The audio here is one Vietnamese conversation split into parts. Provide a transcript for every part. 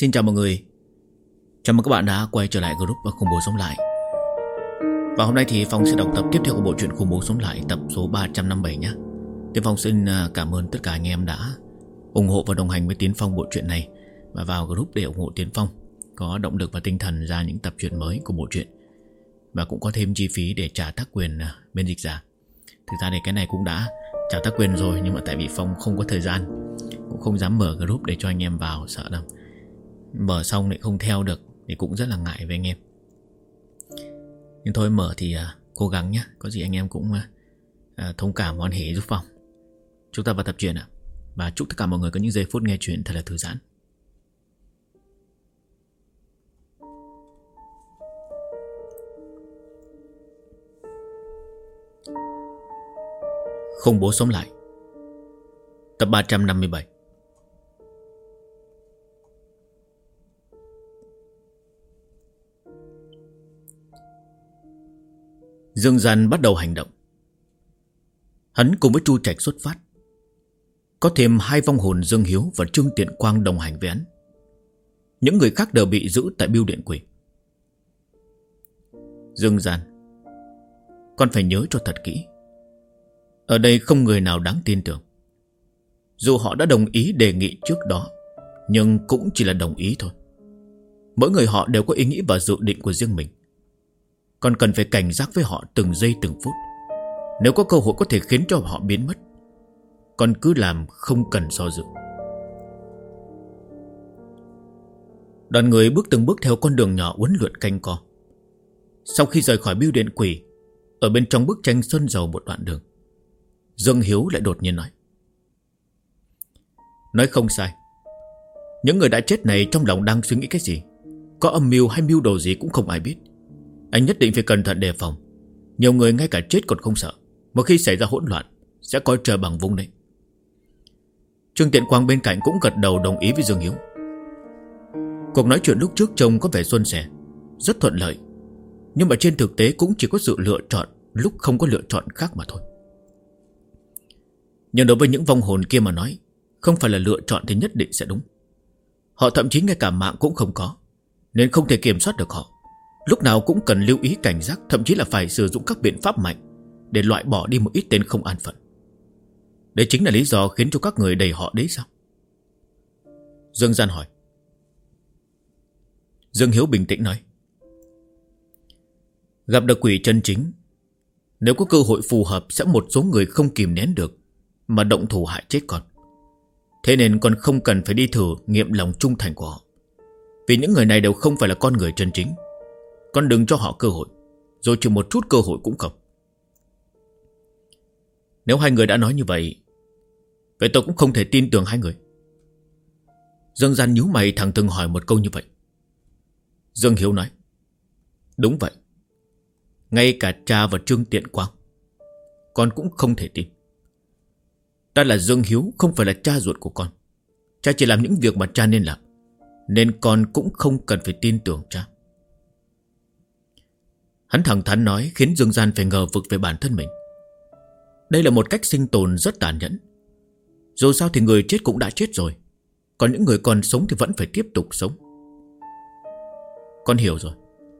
Xin chào mọi người. Chào mừng các bạn đã quay trở lại group Khủng Bố Sống Lại. Và hôm nay thì Phong sẽ đọc tập tiếp theo của bộ truyện Khủng Bố Sống Lại, tập số 357 nhé. Tiến Phong xin cảm ơn tất cả anh em đã ủng hộ và đồng hành với Tiến Phong bộ truyện này, và vào group để ủng hộ Tiến Phong, có động lực và tinh thần ra những tập truyện mới của bộ truyện, và cũng có thêm chi phí để trả tác quyền bên dịch giả. Thực ra thì cái này cũng đã trả tác quyền rồi, nhưng mà tại vì Phong không có thời gian, cũng không dám mở group để cho anh em vào, sợ đâu mở xong lại không theo được thì cũng rất là ngại với anh em. Nhưng thôi mở thì cố gắng nhé. Có gì anh em cũng thông cảm hoan hỉ giúp Phong. Chúng ta vào tập truyện ạ. Và chúc tất cả mọi người có những giây phút nghe chuyện thật là thư giãn. Khủng Bố Sống Lại, tập 357. Dương Gian bắt đầu hành động. Hắn cùng với Chu Trạch xuất phát. Có thêm hai vong hồn Dương Hiếu và Trương Tiện Quang đồng hành với hắn. Những người khác đều bị giữ tại Bưu Điện Quỷ. Dương Gian, con phải nhớ cho thật kỹ, ở đây không người nào đáng tin tưởng. Dù họ đã đồng ý đề nghị trước đó, nhưng cũng chỉ là đồng ý thôi. Mỗi người họ đều có ý nghĩ và dự định của riêng mình. Con cần phải cảnh giác với họ từng giây từng phút. Nếu có cơ hội có thể khiến cho họ biến mất, con cứ làm, không cần do dự. Đoàn người bước từng bước theo con đường nhỏ uốn lượn canh co. Sau khi rời khỏi Bưu Điện Quỷ, ở bên trong bức tranh sơn dầu một đoạn đường, Dương Hiếu lại đột nhiên nói không sai. Những người đã chết này trong lòng đang suy nghĩ cái gì, có âm mưu hay mưu đồ gì cũng không ai biết. Anh nhất định phải cẩn thận đề phòng. Nhiều người ngay cả chết còn không sợ, một khi xảy ra hỗn loạn sẽ coi trời bằng vung đấy. Trương Tiện Quang bên cạnh cũng gật đầu đồng ý với Dương Hiếu. Cuộc nói chuyện lúc trước trông có vẻ suôn sẻ, rất thuận lợi, nhưng mà trên thực tế cũng chỉ có sự lựa chọn lúc không có lựa chọn khác mà thôi. Nhưng đối với những vong hồn kia mà nói, không phải là lựa chọn thì nhất định sẽ đúng. Họ thậm chí ngay cả mạng cũng không có, nên không thể kiểm soát được họ. Lúc nào cũng cần lưu ý cảnh giác, thậm chí là phải sử dụng các biện pháp mạnh để loại bỏ đi một ít tên không an phận. Đấy chính là lý do khiến cho các người đẩy họ đấy sao? Dương Gian hỏi. Dương Hiếu bình tĩnh nói. Gặp được quỷ chân chính, nếu có cơ hội phù hợp sẽ một số người không kìm nén được mà động thủ hại chết con. Thế nên con không cần phải đi thử nghiệm lòng trung thành của họ, vì những người này đều không phải là con người chân chính. Con đừng cho họ cơ hội, rồi chỉ một chút cơ hội cũng không. Nếu hai người đã nói như vậy, vậy tôi cũng không thể tin tưởng hai người. Dương Gian nhíu mày thẳng thừng hỏi một câu như vậy. Dương Hiếu nói. Đúng vậy. Ngay cả cha và Trương Tiện Quang con cũng không thể tin. Ta là Dương Hiếu, không phải là cha ruột của con. Cha chỉ làm những việc mà cha nên làm, nên con cũng không cần phải tin tưởng cha. Hắn thẳng thắn nói khiến Dương Gian phải ngờ vực về bản thân mình. Đây là một cách sinh tồn rất tàn nhẫn. Dù sao thì người chết cũng đã chết rồi, còn những người còn sống thì vẫn phải tiếp tục sống. Con hiểu rồi.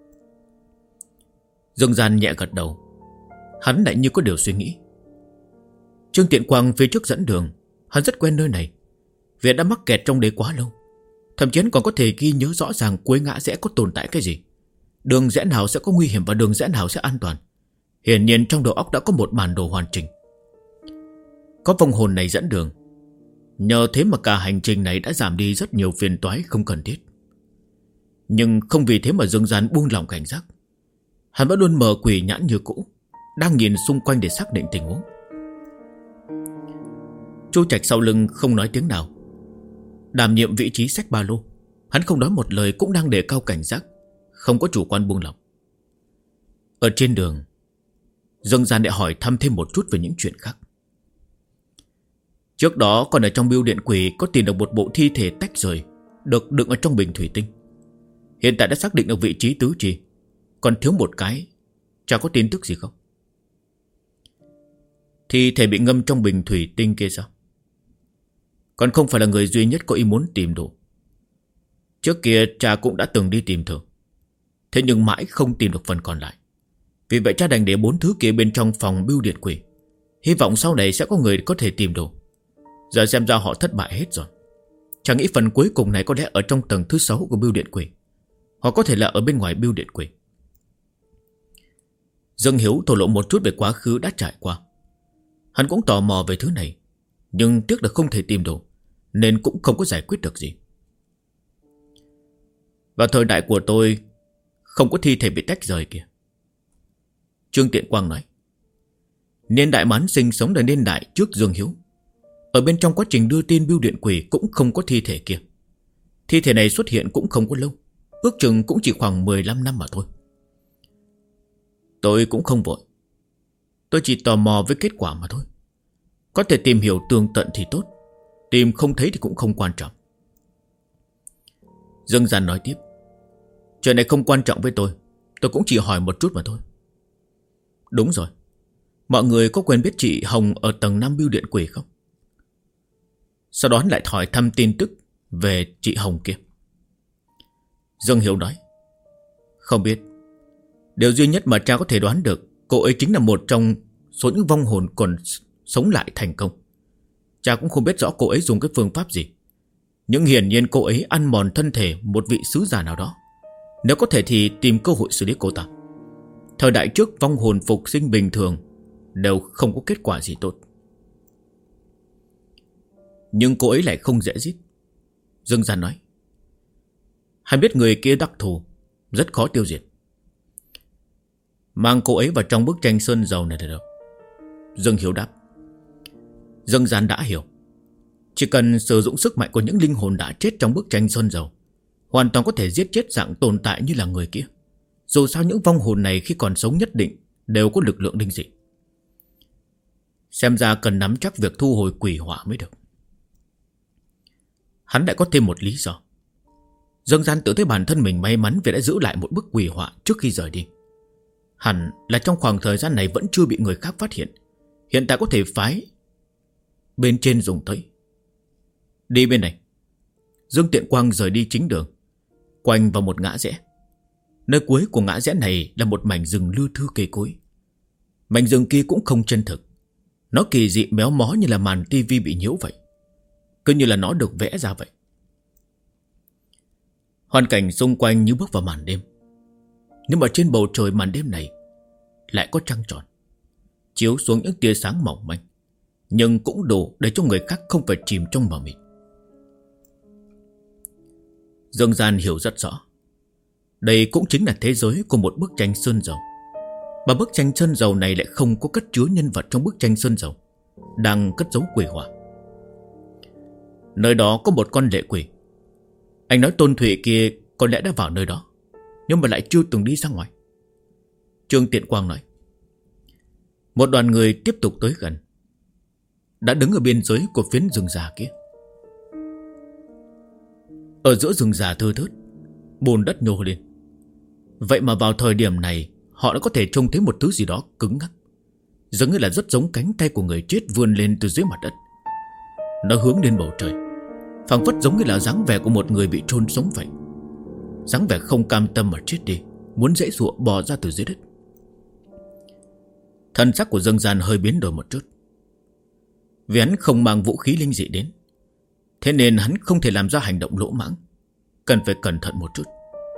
Dương Gian nhẹ gật đầu. Hắn lại như có điều suy nghĩ. Trương Tiện Quang phía trước dẫn đường. Hắn rất quen nơi này, vì đã mắc kẹt trong đấy quá lâu. Thậm chí còn có thể ghi nhớ rõ ràng cuối ngã rẽ có tồn tại cái gì, đường rẽ nào sẽ có nguy hiểm và đường rẽ nào sẽ an toàn. Hiển nhiên trong đầu óc đã có một bản đồ hoàn chỉnh. Có vong hồn này dẫn đường, nhờ thế mà cả hành trình này đã giảm đi rất nhiều phiền toái không cần thiết. Nhưng không vì thế mà Dương Gian buông lỏng cảnh giác. Hắn vẫn luôn mở quỷ nhãn như cũ, đang nhìn xung quanh để xác định tình huống. Chu Trạch sau lưng không nói tiếng nào, đảm nhiệm vị trí xách ba lô. Hắn không nói một lời, cũng đang đề cao cảnh giác, không có chủ quan buông lỏng. Ở trên đường, Dương Gian lại hỏi thăm thêm một chút về những chuyện khác. Trước đó còn ở trong Bưu Điện Quỷ có tìm được một bộ thi thể tách rời, được đựng ở trong bình thủy tinh. Hiện tại đã xác định được vị trí tứ chi, còn thiếu một cái. Chả có tin tức gì không? Thi thể bị ngâm trong bình thủy tinh kia sao? Còn không phải là người duy nhất có ý muốn tìm đồ. Trước kia cha cũng đã từng đi tìm thử, thế nhưng mãi không tìm được phần còn lại. Vì vậy cha đành để 4 thứ kia bên trong phòng bưu điện quỷ, hy vọng sau này sẽ có người có thể tìm đủ. Giờ xem ra họ thất bại hết rồi. Cha nghĩ phần cuối cùng này có lẽ ở trong tầng thứ 6 của bưu điện quỷ, hoặc có thể là ở bên ngoài bưu điện quỷ. Dương Hiếu thổ lộ một chút về quá khứ đã trải qua. Hắn cũng tò mò về thứ này, nhưng tiếc là không thể tìm đủ, nên cũng không có giải quyết được gì. Vào thời đại của tôi không có thi thể bị tách rời kìa, Trương Tiện Quang nói. Niên đại mà hắn sinh sống là niên đại trước Dương Hiếu. Ở bên trong quá trình đưa tin bưu điện quỷ cũng không có thi thể kia. Thi thể này xuất hiện cũng không có lâu, ước chừng cũng chỉ khoảng 15 năm mà thôi. Tôi cũng không vội, tôi chỉ tò mò với kết quả mà thôi. Có thể tìm hiểu tường tận thì tốt, tìm không thấy thì cũng không quan trọng. Dương Gian nói tiếp. Chuyện này không quan trọng với tôi cũng chỉ hỏi một chút mà thôi. Đúng rồi, mọi người có quen biết chị Hồng ở tầng 5 bưu điện quỷ không? Sau đó lại hỏi thăm tin tức về chị Hồng kia. Dương Hiếu nói. Không biết. Điều duy nhất mà cha có thể đoán được, cô ấy chính là một trong số những vong hồn còn sống lại thành công. Cha cũng không biết rõ cô ấy dùng cái phương pháp gì, nhưng hiển nhiên cô ấy ăn mòn thân thể một vị sứ giả nào đó. Nếu có thể thì tìm cơ hội xử lý cô ta. Thời đại trước vong hồn phục sinh bình thường đều không có kết quả gì tốt, nhưng cô ấy lại không dễ giết. Dương Gian nói. Hắn biết người kia đặc thù, rất khó tiêu diệt. Mang cô ấy vào trong bức tranh sơn dầu này được. Dương Hiếu đáp. Dương Gian đã hiểu. Chỉ cần sử dụng sức mạnh của những linh hồn đã chết trong bức tranh sơn dầu, hoàn toàn có thể giết chết dạng tồn tại như là người kia. Dù sao những vong hồn này khi còn sống nhất định đều có lực lượng linh dị. Xem ra cần nắm chắc việc thu hồi quỷ hỏa mới được. Hắn lại có thêm một lý do. Dương Gian tự thấy bản thân mình may mắn vì đã giữ lại một bức quỷ họa trước khi rời đi. Hẳn là trong khoảng thời gian này vẫn chưa bị người khác phát hiện, hiện tại có thể phái bên trên dùng tới. Đi bên này. Dương Tiện Quang rời đi chính đường, quanh vào một ngã rẽ. Nơi cuối của ngã rẽ này là một mảnh rừng lưa thưa cây cối. Mảnh rừng kia cũng không chân thực, nó kỳ dị méo mó như là màn tivi bị nhiễu vậy, cứ như là nó được vẽ ra vậy. Hoàn cảnh xung quanh như bước vào màn đêm. Nhưng mà trên bầu trời màn đêm này lại có trăng tròn, chiếu xuống những tia sáng mỏng manh, nhưng cũng đủ để cho người khác không phải chìm trong mờ mịt. Dương Gian hiểu rất rõ, đây cũng chính là thế giới của một bức tranh sơn dầu. Mà bức tranh sơn dầu này lại không có cất chứa nhân vật trong bức tranh sơn dầu đang cất giấu quỷ hỏa. Nơi đó có một con lệ quỷ. Anh nói Tôn Thụy kia có lẽ đã vào nơi đó, nhưng mà lại chưa từng đi ra ngoài. Trương Tiện Quang nói. Một đoàn người tiếp tục tới gần, đã đứng ở biên giới của phiến rừng già kia. Ở giữa rừng già thưa thớt, bùn đất nhô lên. Vậy mà vào thời điểm này họ đã có thể trông thấy một thứ gì đó cứng ngắc, giống như là rất giống cánh tay của người chết vươn lên từ dưới mặt đất. Nó hướng lên bầu trời, phảng phất giống như là dáng vẻ của một người bị chôn sống vậy. Dáng vẻ không cam tâm mà chết đi, muốn giãy giụa bò ra từ dưới đất. Thân sắc của Dương Gian hơi biến đổi một chút. Vì hắn không mang vũ khí linh dị đến, thế nên hắn không thể làm ra hành động lỗ mãng, cần phải cẩn thận một chút.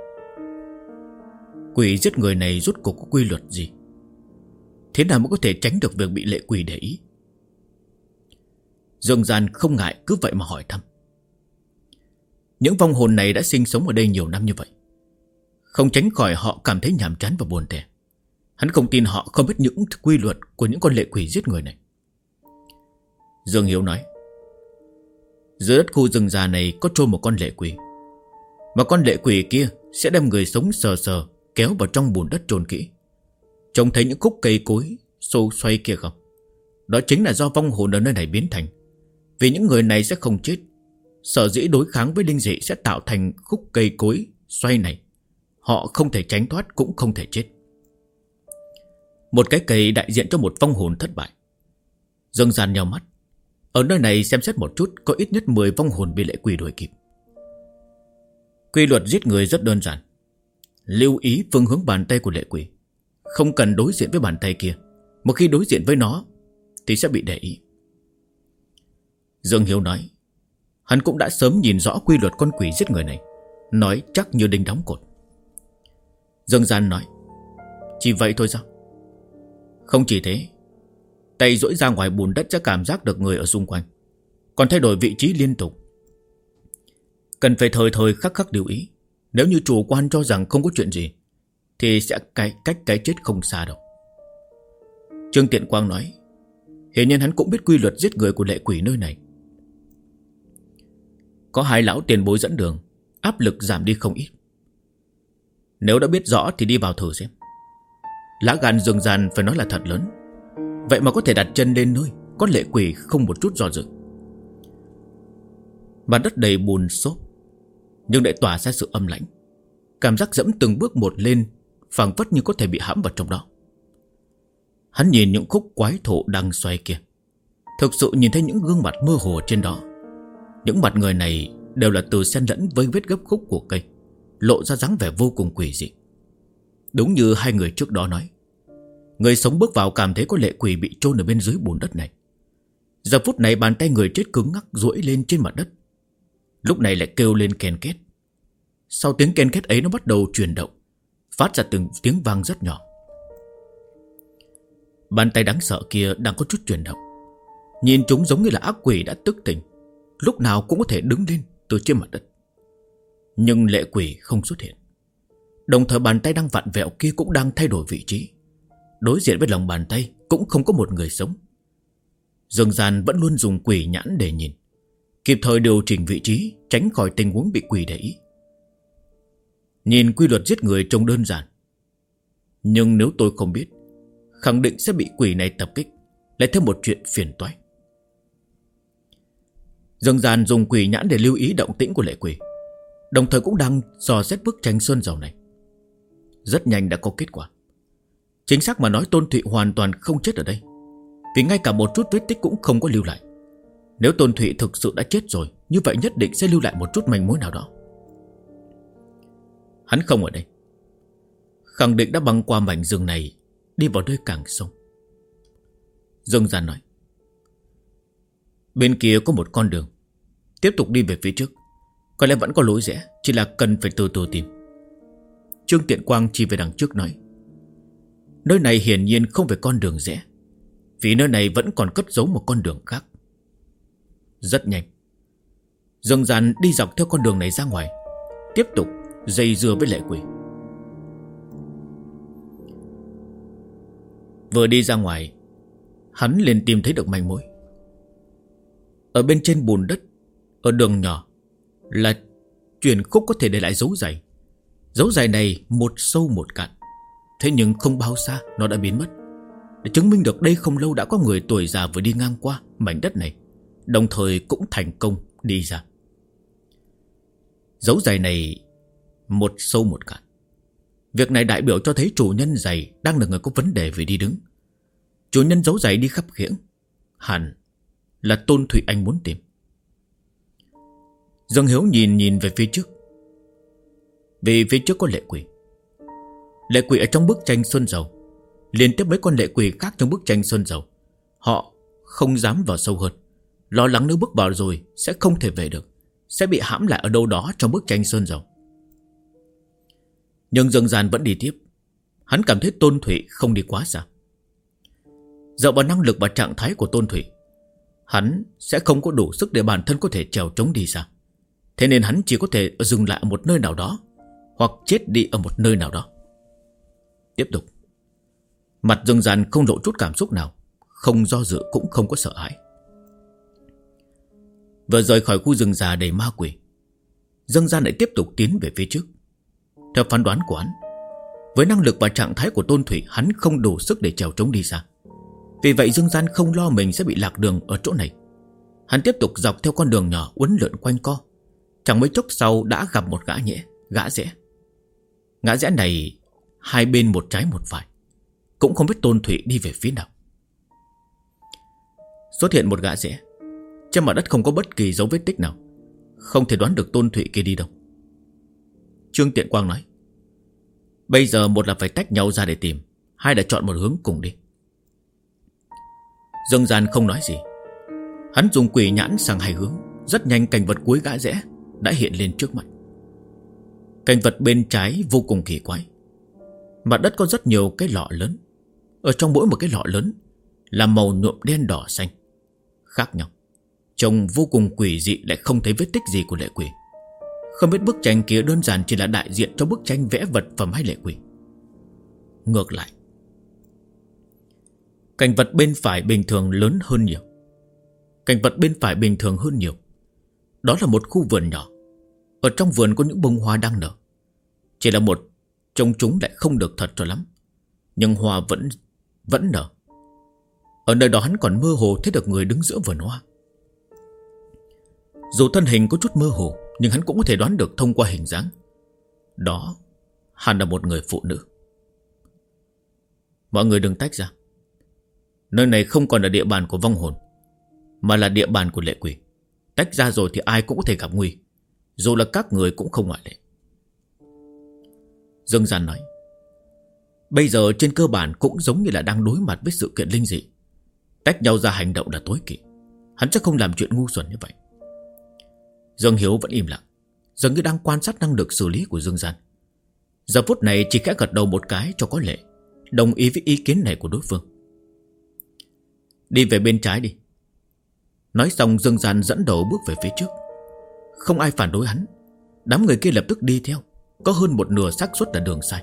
Quỷ giết người này rốt cuộc có quy luật gì? Thế nào mới có thể tránh được việc bị lệ quỷ để ý? Dương Gian không ngại cứ vậy mà hỏi thăm. Những vong hồn này đã sinh sống ở đây nhiều năm như vậy, không tránh khỏi họ cảm thấy nhàm chán và buồn tẻ. Hắn không tin họ không biết những quy luật của những con lệ quỷ giết người này. Dương Hiếu nói. Dưới đất khu rừng già này có trôi một con lệ quỷ, mà con lệ quỷ kia sẽ đem người sống sờ sờ kéo vào trong bùn đất chôn kỹ. Trông thấy những khúc cây cối xô xoay kia không? Đó chính là do vong hồn ở nơi này biến thành. Vì những người này sẽ không chết, sở dĩ đối kháng với linh dị sẽ tạo thành khúc cây cối xoay này. Họ không thể tránh thoát cũng không thể chết. Một cái cây đại diện cho một vong hồn thất bại. Dương Gian nheo mắt. Ở nơi này xem xét một chút, có ít nhất 10 vong hồn bị lệ quỷ đuổi kịp. Quy luật giết người rất đơn giản. Lưu ý phương hướng bàn tay của lệ quỷ, không cần đối diện với bàn tay kia. Một khi đối diện với nó thì sẽ bị để ý. Dương Hiếu nói, hắn cũng đã sớm nhìn rõ quy luật con quỷ giết người này, nói chắc như đinh đóng cột. Dương Gian nói, chỉ vậy thôi sao? Không chỉ thế, tay duỗi ra ngoài bùn đất sẽ cảm giác được người ở xung quanh, còn thay đổi vị trí liên tục. Cần phải thời thời khắc khắc lưu ý. Nếu như chủ quan cho rằng không có chuyện gì thì sẽ cách cái chết không xa đâu. Trương Tiện Quang nói, hiển nhiên hắn cũng biết quy luật giết người của lệ quỷ nơi này. Có hai lão tiền bối dẫn đường, áp lực giảm đi không ít. Nếu đã biết rõ thì đi vào thử xem. Lá gan Dương Gian phải nói là thật lớn. Vậy mà có thể đặt chân lên nơi có lệ quỷ không một chút do dự. Mặt đất đầy bùn xốp, nhưng lại tỏa ra sự âm lãnh. Cảm giác dẫm từng bước một lên, phảng phất như có thể bị hãm vào trong đó. Hắn nhìn những khúc quái thổ đang xoay kia, thực sự nhìn thấy những gương mặt mơ hồ trên đó. Những mặt người này đều là từ xen lẫn với vết gấp khúc của cây, lộ ra dáng vẻ vô cùng quỷ dị. Đúng như hai người trước đó nói, người sống bước vào cảm thấy có lệ quỷ bị chôn ở bên dưới bùn đất này. Giờ phút này bàn tay người chết cứng ngắc duỗi lên trên mặt đất, lúc này lại kêu lên ken két. Sau tiếng ken két ấy nó bắt đầu chuyển động, phát ra từng tiếng vang rất nhỏ. Bàn tay đáng sợ kia đang có chút chuyển động. Nhìn chúng giống như là ác quỷ đã tức tỉnh, lúc nào cũng có thể đứng lên từ trên mặt đất. Nhưng lệ quỷ không xuất hiện. Đồng thời bàn tay đang vặn vẹo kia cũng đang thay đổi vị trí. Đối diện với lòng bàn tay cũng không có một người sống. Dương Gian vẫn luôn dùng quỷ nhãn để nhìn, kịp thời điều chỉnh vị trí, tránh khỏi tình huống bị quỷ để ý. Nhìn quy luật giết người trông đơn giản, nhưng nếu tôi không biết, khẳng định sẽ bị quỷ này tập kích, lại thêm một chuyện phiền toái. Dương Gian dùng quỷ nhãn để lưu ý động tĩnh của lệ quỷ, đồng thời cũng đang dò xét bức tranh sơn dầu này. Rất nhanh đã có kết quả. Chính xác mà nói, Tôn Thụy hoàn toàn không chết ở đây, vì ngay cả một chút vết tích cũng không có lưu lại. Nếu Tôn Thụy thực sự đã chết rồi, như vậy nhất định sẽ lưu lại một chút manh mối nào đó. Hắn không ở đây, khẳng định đã băng qua mảnh rừng này, đi vào nơi càng sâu. Dương Gian nói, bên kia có một con đường, tiếp tục đi về phía trước, có lẽ vẫn có lối rẽ, chỉ là cần phải từ từ tìm. Trương Tiện Quang chỉ về đằng trước nói, nơi này hiển nhiên không phải con đường rẽ, vì nơi này vẫn còn cất giấu một con đường khác. Rất nhanh, Dương Gian đi dọc theo con đường này ra ngoài, tiếp tục dây dưa với lệ quỷ. Vừa đi ra ngoài, hắn liền tìm thấy được manh mối. Ở bên trên bùn đất, ở đường nhỏ, là chuyển khúc có thể để lại dấu giày. Dấu giày này một sâu một cạn, thế nhưng không bao xa nó đã biến mất, để chứng minh được đây không lâu đã có người tuổi già vừa đi ngang qua mảnh đất này, đồng thời cũng thành công đi ra. Dấu giày này một sâu một cạn. Việc này đại biểu cho thấy chủ nhân giày đang là người có vấn đề về đi đứng. Chủ nhân dấu giày đi khắp khiễng, hẳn là Tôn Thụy Anh muốn tìm. Dương Hiếu nhìn về phía trước, vì phía trước có lệ quỷ. Lệ quỷ ở trong bức tranh sơn dầu, liên tiếp mấy con lệ quỷ khác trong bức tranh sơn dầu. Họ không dám vào sâu hơn, lo lắng nếu bước vào rồi sẽ không thể về được, sẽ bị hãm lại ở đâu đó trong bức tranh sơn dầu. Nhưng Dương Gian vẫn đi tiếp. Hắn cảm thấy Tôn Thụy không đi quá xa. Dựa vào năng lực và trạng thái của Tôn Thụy, hắn sẽ không có đủ sức để bản thân có thể trèo trống đi xa. Thế nên hắn chỉ có thể dừng lại ở một nơi nào đó, hoặc chết đi ở một nơi nào đó. Tiếp tục. Mặt Dương Gian không lộ chút cảm xúc nào, không do dự cũng không có sợ hãi. Vừa rời khỏi khu rừng già đầy ma quỷ, Dương Gian lại tiếp tục tiến về phía trước. Theo phán đoán của hắn, với năng lực và trạng thái của Tôn Thụy, hắn không đủ sức để trèo trống đi xa. Vì vậy Dương Gian không lo mình sẽ bị lạc đường ở chỗ này. Hắn tiếp tục dọc theo con đường nhỏ uốn lượn quanh co. Chẳng mấy chốc sau đã gặp một gã rẽ. Ngã rẽ này hai bên một trái một phải, cũng không biết Tôn Thụy đi về phía nào. Xuất hiện một gã rẽ, trên mặt đất không có bất kỳ dấu vết tích nào, không thể đoán được Tôn Thụy kia đi đâu. Trương Tiện Quang nói: Bây giờ một là phải tách nhau ra để tìm, hai là chọn một hướng cùng đi. Dương Gian không nói gì. Hắn dùng quỷ nhãn sang hai hướng. Rất nhanh cảnh vật cuối gã rẽ đã hiện lên trước mặt. Cảnh vật bên trái vô cùng kỳ quái. Mặt đất có rất nhiều cái lọ lớn. Ở trong mỗi một cái lọ lớn là màu nhuộm đen đỏ xanh, khác nhau, trông vô cùng quỷ dị, lại không thấy vết tích gì của lệ quỷ. Không biết bức tranh kia đơn giản chỉ là đại diện cho bức tranh vẽ vật phẩm hay lệ quỷ. Ngược lại, cảnh vật bên phải bình thường lớn hơn nhiều. Cảnh vật bên phải bình thường hơn nhiều. Đó là một khu vườn nhỏ. Ở trong vườn có những bông hoa đang nở. Chỉ là một trông chúng lại không được thật cho lắm, nhưng hoa vẫn nở. Ở nơi đó hắn còn mơ hồ thấy được người đứng giữa vườn hoa. Dù thân hình có chút mơ hồ, nhưng hắn cũng có thể đoán được thông qua hình dáng. Đó hẳn là một người phụ nữ. Mọi người đừng tách ra. Nơi này không còn là địa bàn của vong hồn, mà là địa bàn của lệ quỷ. Tách ra rồi thì ai cũng có thể gặp nguy, dù là các người cũng không ngoại lệ. Dương Gian nói: Bây giờ trên cơ bản cũng giống như là đang đối mặt với sự kiện linh dị. Tách nhau ra hành động là tối kỵ. Hắn sẽ không làm chuyện ngu xuẩn như vậy. Dương Hiếu vẫn im lặng, dường như đang quan sát năng lực xử lý của Dương Gian. Giờ phút này chỉ khẽ gật đầu một cái cho có lệ, đồng ý với ý kiến này của đối phương. Đi về bên trái đi. Nói xong Dương Gian dẫn đầu bước về phía trước. Không ai phản đối hắn. Đám người kia lập tức đi theo. Có hơn một nửa xác suất là đường sai.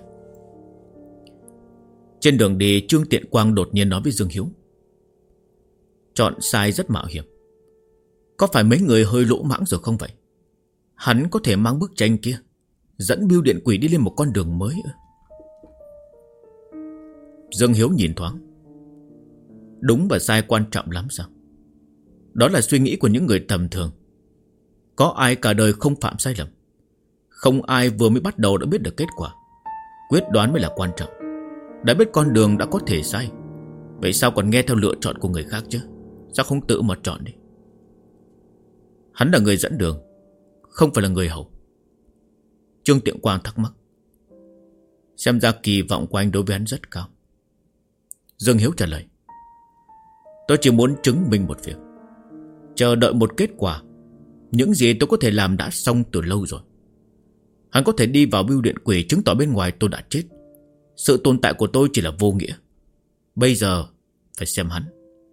Trên đường đi, Trương Tiện Quang đột nhiên nói với Dương Hiếu: Chọn sai rất mạo hiểm. Có phải mấy người hơi lỗ mãng rồi không vậy? Hắn có thể mang bức tranh kia dẫn bưu điện quỷ đi lên một con đường mới. Dương Hiếu nhìn thoáng. Đúng và sai quan trọng lắm sao? Đó là suy nghĩ của những người tầm thường. Có ai cả đời không phạm sai lầm? Không ai vừa mới bắt đầu đã biết được kết quả. Quyết đoán mới là quan trọng. Đã biết con đường đã có thể sai, vậy sao còn nghe theo lựa chọn của người khác chứ? Sao không tự mà chọn đi? Hắn là người dẫn đường, không phải là người hầu. Trương Tiện Quang thắc mắc. Xem ra kỳ vọng của anh đối với hắn rất cao. Dương Hiếu trả lời: Tôi chỉ muốn chứng minh một việc. Chờ đợi một kết quả. Những gì tôi có thể làm đã xong từ lâu rồi. Hắn có thể đi vào bưu điện quỷ, chứng tỏ bên ngoài tôi đã chết. Sự tồn tại của tôi chỉ là vô nghĩa. Bây giờ phải xem hắn.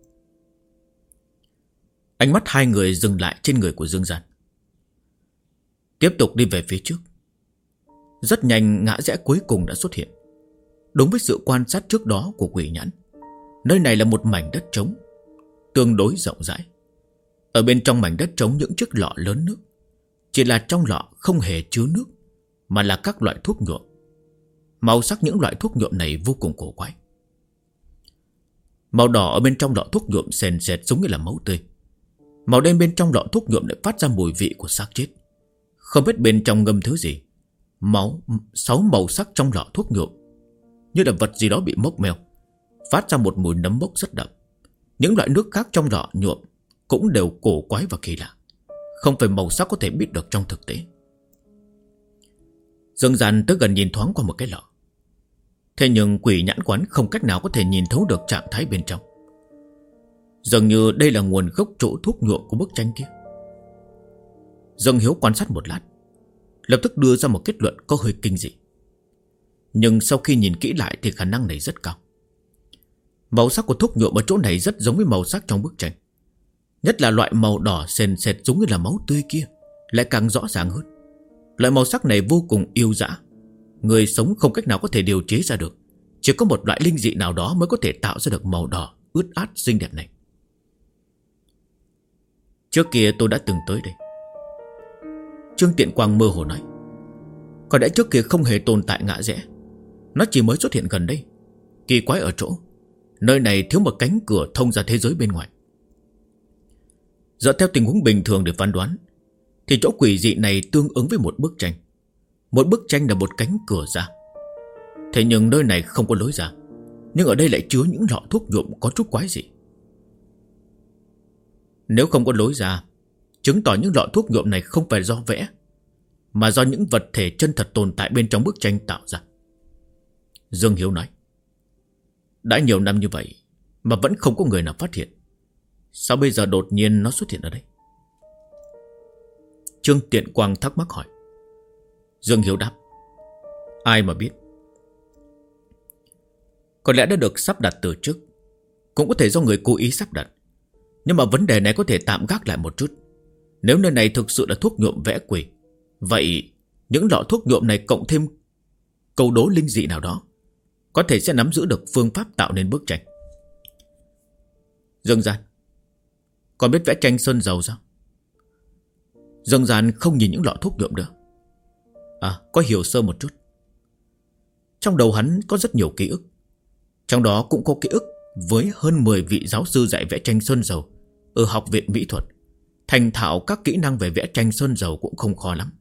Ánh mắt hai người dừng lại trên người của Dương Gian. Tiếp tục đi về phía trước. Rất nhanh ngã rẽ cuối cùng đã xuất hiện. Đúng với sự quan sát trước đó của quỷ nhãn, nơi này là một mảnh đất trống, tương đối rộng rãi. Ở bên trong mảnh đất trống những chiếc lọ lớn nước. Chỉ là trong lọ không hề chứa nước, mà là các loại thuốc nhuộm. Màu sắc những loại thuốc nhuộm này vô cùng cổ quái. Màu đỏ ở bên trong lọ thuốc nhuộm sền sệt giống như là máu tươi. Màu đen bên trong lọ thuốc nhuộm lại phát ra mùi vị của xác chết. Không biết bên trong ngâm thứ gì. 6 màu sắc trong lọ thuốc nhuộm như là vật gì đó bị mốc meo, phát ra một mùi nấm mốc rất đậm. Những loại nước khác trong lọ nhuộm cũng đều cổ quái và kỳ lạ, không phải màu sắc có thể biết được trong thực tế. Dương Gian tới gần nhìn thoáng qua một cái lọ. Thế nhưng quỷ nhãn quán không cách nào có thể nhìn thấu được trạng thái bên trong. Dường như đây là nguồn gốc chỗ thuốc nhuộm của bức tranh kia. Dương Hiếu quan sát một lát, lập tức đưa ra một kết luận có hơi kinh dị. Nhưng sau khi nhìn kỹ lại thì khả năng này rất cao. Màu sắc của thuốc nhuộm ở chỗ này rất giống với màu sắc trong bức tranh. Nhất là loại màu đỏ sền sệt giống như là máu tươi kia lại càng rõ ràng hơn. Loại màu sắc này vô cùng yêu dã. Người sống không cách nào có thể điều chế ra được. Chỉ có một loại linh dị nào đó mới có thể tạo ra được màu đỏ ướt át xinh đẹp này. Trước kia tôi đã từng tới đây. Trương Tiện Quang mơ hồ nói. Có lẽ trước kia không hề tồn tại ngã rẽ. Nó chỉ mới xuất hiện gần đây. Kỳ quái ở chỗ nơi này thiếu một cánh cửa thông ra thế giới bên ngoài. Dựa theo tình huống bình thường để phán đoán thì chỗ quỷ dị này tương ứng với một bức tranh. Một bức tranh là một cánh cửa ra. Thế nhưng nơi này không có lối ra. Nhưng ở đây lại chứa những lọ thuốc nhuộm có chút quái dị. Nếu không có lối ra, chứng tỏ những lọ thuốc nhuộm này không phải do vẽ, mà do những vật thể chân thật tồn tại bên trong bức tranh tạo ra. Dương Hiếu nói: đã nhiều năm như vậy mà vẫn không có người nào phát hiện, sao bây giờ đột nhiên nó xuất hiện ở đây? Trương Tiện Quang thắc mắc hỏi. Dương Hiếu đáp: ai mà biết. Có lẽ đã được sắp đặt từ trước, cũng có thể do người cố ý sắp đặt. Nhưng mà vấn đề này có thể tạm gác lại một chút. Nếu nơi này thực sự là thuốc nhuộm vẽ quỷ, vậy những lọ thuốc nhuộm này cộng thêm câu đố linh dị nào đó, có thể sẽ nắm giữ được phương pháp tạo nên bức tranh. Dương Gian, còn biết vẽ tranh sơn dầu sao? Dương Gian không nhìn những lọ thuốc nhuộm nữa. Có hiểu sơ một chút. Trong đầu hắn có rất nhiều ký ức, trong đó cũng có ký ức với hơn 10 vị giáo sư dạy vẽ tranh sơn dầu ở học viện mỹ thuật. Thành thạo các kỹ năng về vẽ tranh sơn dầu cũng không khó lắm.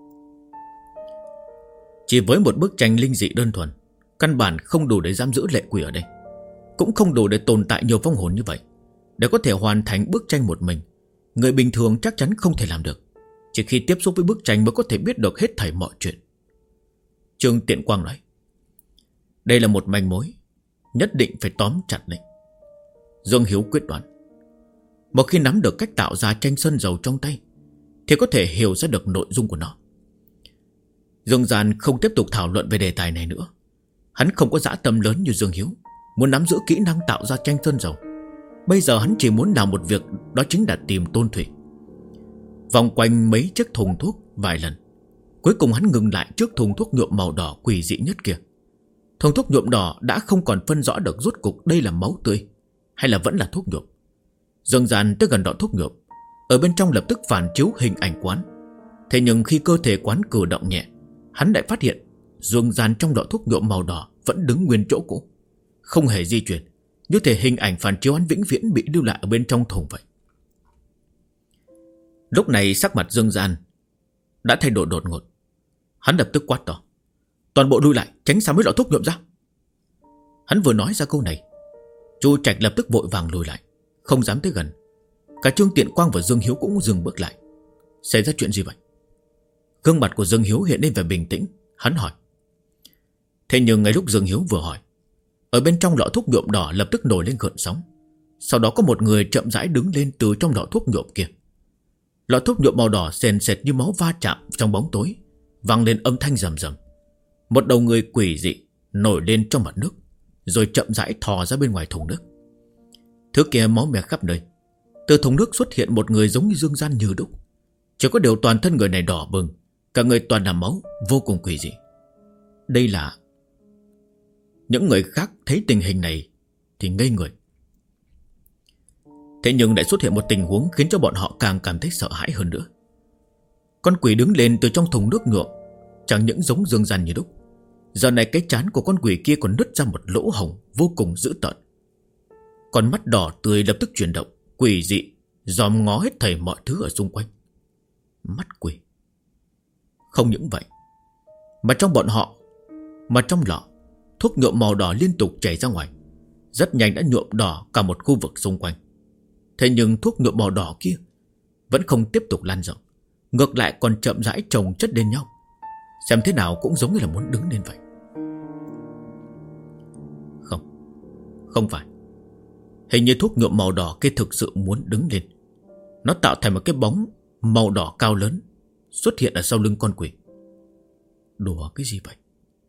Chỉ với một bức tranh linh dị đơn thuần, căn bản không đủ để giam giữ lệ quỷ ở đây, cũng không đủ để tồn tại nhiều vong hồn như vậy. Để có thể hoàn thành bức tranh một mình, người bình thường chắc chắn không thể làm được. Chỉ khi tiếp xúc với bức tranh mới có thể biết được hết thảy mọi chuyện. Trương Tiện Quang nói: đây là một manh mối, nhất định phải tóm chặt lấy. Dương Hiếu quyết đoán: một khi nắm được cách tạo ra tranh sơn dầu trong tay, thì có thể hiểu ra được nội dung của nó. Dương Gian không tiếp tục thảo luận về đề tài này nữa. Hắn không có dã tâm lớn như Dương Hiếu, muốn nắm giữ kỹ năng tạo ra tranh sơn dầu. Bây giờ hắn chỉ muốn làm một việc, đó chính là tìm Tôn Thủy. Vòng quanh mấy chiếc thùng thuốc vài lần, cuối cùng hắn ngừng lại trước thùng thuốc nhuộm màu đỏ quỷ dị nhất kia. Thùng thuốc nhuộm đỏ đã không còn phân rõ được rốt cục đây là máu tươi hay là vẫn là thuốc nhuộm. Dương Gian tới gần đọ thuốc nhuộm, ở bên trong lập tức phản chiếu hình ảnh quán. Thế nhưng khi cơ thể quán cử động nhẹ, hắn lại phát hiện Dương Gian trong đọ thuốc nhuộm màu đỏ vẫn đứng nguyên chỗ cũ, không hề di chuyển, như thể hình ảnh phản chiếu hắn vĩnh viễn bị lưu lại ở bên trong thùng vậy. Lúc này sắc mặt Dương Gian đã thay đổi đột ngột. Hắn lập tức quát to: toàn bộ lui lại, tránh xa mấy lọ thuốc nhuộm ra. Hắn vừa nói ra câu này, Chu Trạch lập tức vội vàng lùi lại, không dám tới gần. Cả Trương Tiện Quang và Dương Hiếu cũng dừng bước lại. Xảy ra chuyện gì vậy? Gương mặt của Dương Hiếu hiện lên vẻ bình tĩnh. Hắn hỏi. Thế nhưng ngay lúc Dương Hiếu vừa hỏi, ở bên trong lọ thuốc nhuộm đỏ lập tức nổi lên gợn sóng. Sau đó có một người chậm rãi đứng lên từ trong lọ thuốc nhuộm kia. Lọ thuốc nhuộm màu đỏ sền sệt như máu va chạm trong bóng tối, vang lên âm thanh rầm rầm. Một đầu người quỷ dị nổi lên trong mặt nước, rồi chậm rãi thò ra bên ngoài thùng nước. Thứ kia máu me khắp nơi. Từ thùng nước xuất hiện một người giống như Dương Gian như đúc. Chỉ có điều toàn thân người này đỏ bừng, cả người toàn là máu, vô cùng quỷ dị. Đây là... Những người khác thấy tình hình này thì ngây người. Thế nhưng lại xuất hiện một tình huống khiến cho bọn họ càng cảm thấy sợ hãi hơn nữa. Con quỷ đứng lên từ trong thùng nước nhuộm chẳng những giống Dương Gian như đúc. Giờ này cái trán của con quỷ kia còn nứt ra một lỗ hổng vô cùng dữ tợn. Con mắt đỏ tươi lập tức chuyển động, quỷ dị, dòm ngó hết thảy mọi thứ ở xung quanh. Mắt quỷ. Không những vậy, mà trong bọn họ, mà trong lọ, thuốc nhuộm màu đỏ liên tục chảy ra ngoài, rất nhanh đã nhuộm đỏ cả một khu vực xung quanh. Thế nhưng thuốc nhuộm màu đỏ kia vẫn không tiếp tục lan rộng, ngược lại còn chậm rãi chồng chất lên nhau, xem thế nào cũng giống như là muốn đứng lên vậy. Không phải. Hình như thuốc nhuộm màu đỏ kia thực sự muốn đứng lên. Nó tạo thành một cái bóng màu đỏ cao lớn xuất hiện ở sau lưng con quỷ. Đùa cái gì vậy?